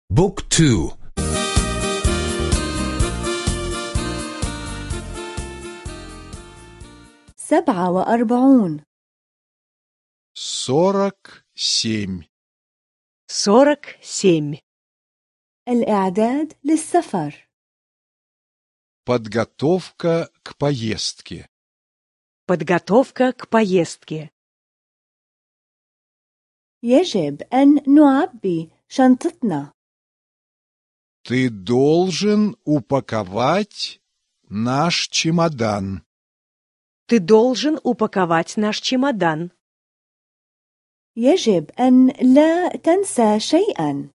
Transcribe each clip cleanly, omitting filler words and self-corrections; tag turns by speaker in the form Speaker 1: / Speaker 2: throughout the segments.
Speaker 1: بوك تو
Speaker 2: 47
Speaker 3: 47
Speaker 4: 47.
Speaker 2: الإعداد للسفر.
Speaker 3: Подготовка к поездке.
Speaker 4: Подготовка к поездке.
Speaker 2: يجب أن نعبي شنطتنا.
Speaker 3: Ты должен упаковать наш чемодан.
Speaker 4: Ты должен упаковать наш чемодан.
Speaker 2: يجب أن لا تنسى شيئا.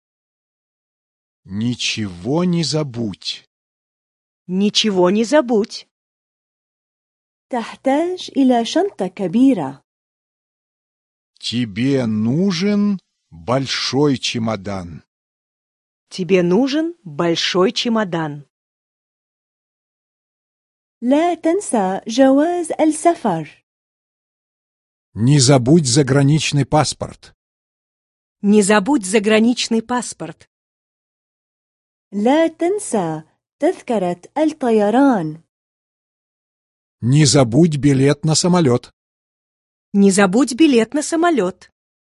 Speaker 3: Ничего не забудь.
Speaker 4: Ничего не забудь.
Speaker 2: تحتاج إلى شنطة كبيرة.
Speaker 3: Тебе нужен большой чемодан.
Speaker 4: Тебе нужен большой чемодан.
Speaker 2: لا تنسى جواز السفر.
Speaker 3: Не забудь заграничный паспорт.
Speaker 4: Не забудь заграничный паспорт.
Speaker 2: لا تنسى تذكرة الطيران.
Speaker 3: Не забудь билет на самолет.
Speaker 4: Не забудь билет на самолет.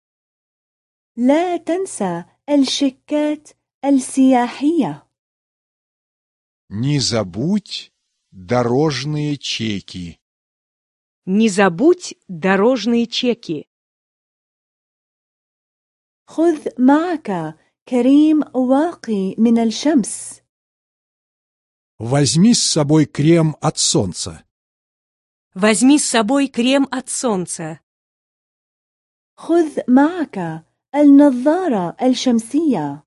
Speaker 2: لا تنسى الشيكات السياحية.
Speaker 3: Не забудь дорожные чеки.
Speaker 4: Не забудь дорожные чеки.
Speaker 2: خذ معك كريم واقي من الشمس.
Speaker 3: Возьми с собой крем от солнца.
Speaker 4: Возьми с собой крем от солнца.
Speaker 2: خذ معك النظارة الشمسية.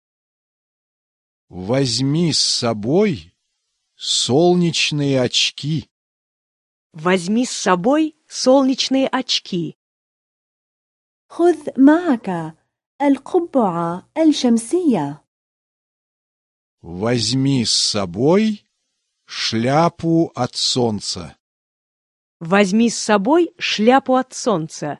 Speaker 3: Возьми с собой солнечные очки.
Speaker 4: Возьми с собой солнечные очки.
Speaker 2: خذ معك القبعة الشمسية.
Speaker 3: Возьми с собой шляпу от солнца.
Speaker 4: Возьми с собой шляпу от солнца.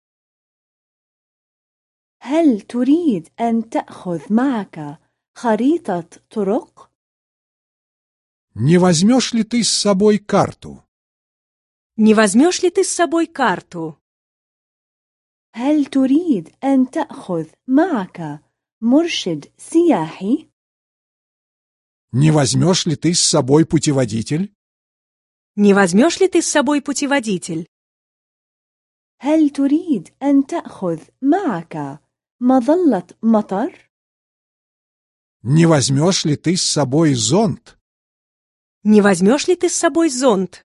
Speaker 2: هل تريد أن تأخذ معك خريطة طرق؟
Speaker 3: Не возьмешь ли ты с собой карту?
Speaker 4: Не возьмешь ли ты с собой карту?
Speaker 2: هل تريد أن تأخذ معك مرشد سياحي؟
Speaker 3: Не возьмешь ли ты с собой путеводитель?
Speaker 4: Не возьмешь ли ты с собой путеводитель?
Speaker 2: هل تريد أن تأخذ معك مظلة مطر؟
Speaker 3: Не возьмешь ли ты с собой зонт?
Speaker 4: Не возьмешь ли ты с собой зонт?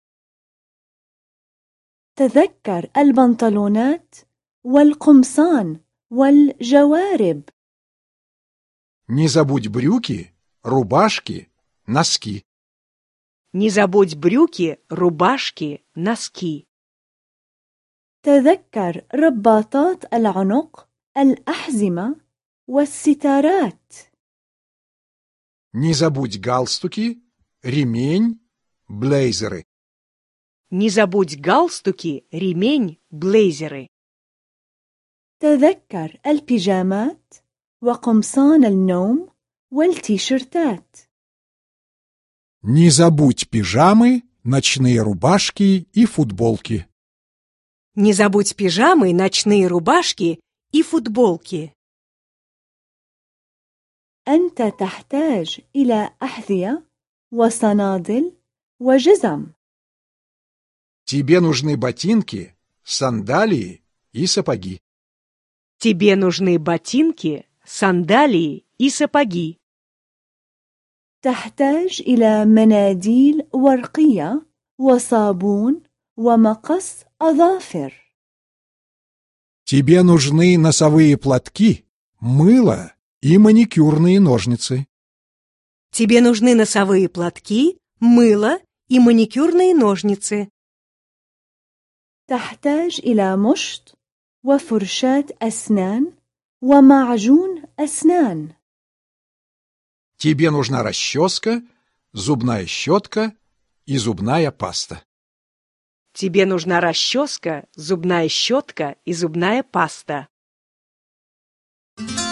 Speaker 2: تذكر البنطلونات والقمصان والجوارب.
Speaker 3: Не забудь брюки, рубашки, носки.
Speaker 4: Не забудь брюки, рубашки, носки.
Speaker 2: تذكر رباطات العنق، الأحزمة والستارات.
Speaker 3: Не забудь галстуки, ремень, блейзеры.
Speaker 4: Не забудь галстуки, ремень, блейзеры.
Speaker 2: تذكر البيجامات وقمصان النوم والتيشيرتات.
Speaker 3: Не забудь пижамы, ночные рубашки и футболки.
Speaker 4: Не забудь пижамы, ночные рубашки и футболки.
Speaker 2: أنت تحتاج إلى أحذية وصنادل وجزم.
Speaker 3: Тебе нужны ботинки, сандалии и сапоги.
Speaker 4: Тебе нужны ботинки, сандалии и сапоги.
Speaker 2: تحتاج إلى مناديل ورقية وصابون ومقص أظافر.
Speaker 3: Тебе нужны носовые платки, мыло и маникюрные ножницы.
Speaker 4: Тебе нужны носовые платки, мыло и маникюрные ножницы.
Speaker 2: تحتاج إلى مشط وفرشاة أسنان ومعجون أسنان.
Speaker 3: Тебе нужна расческа, зубная щетка и зубная паста.
Speaker 4: Тебе нужна расческа, зубная щетка и зубная паста.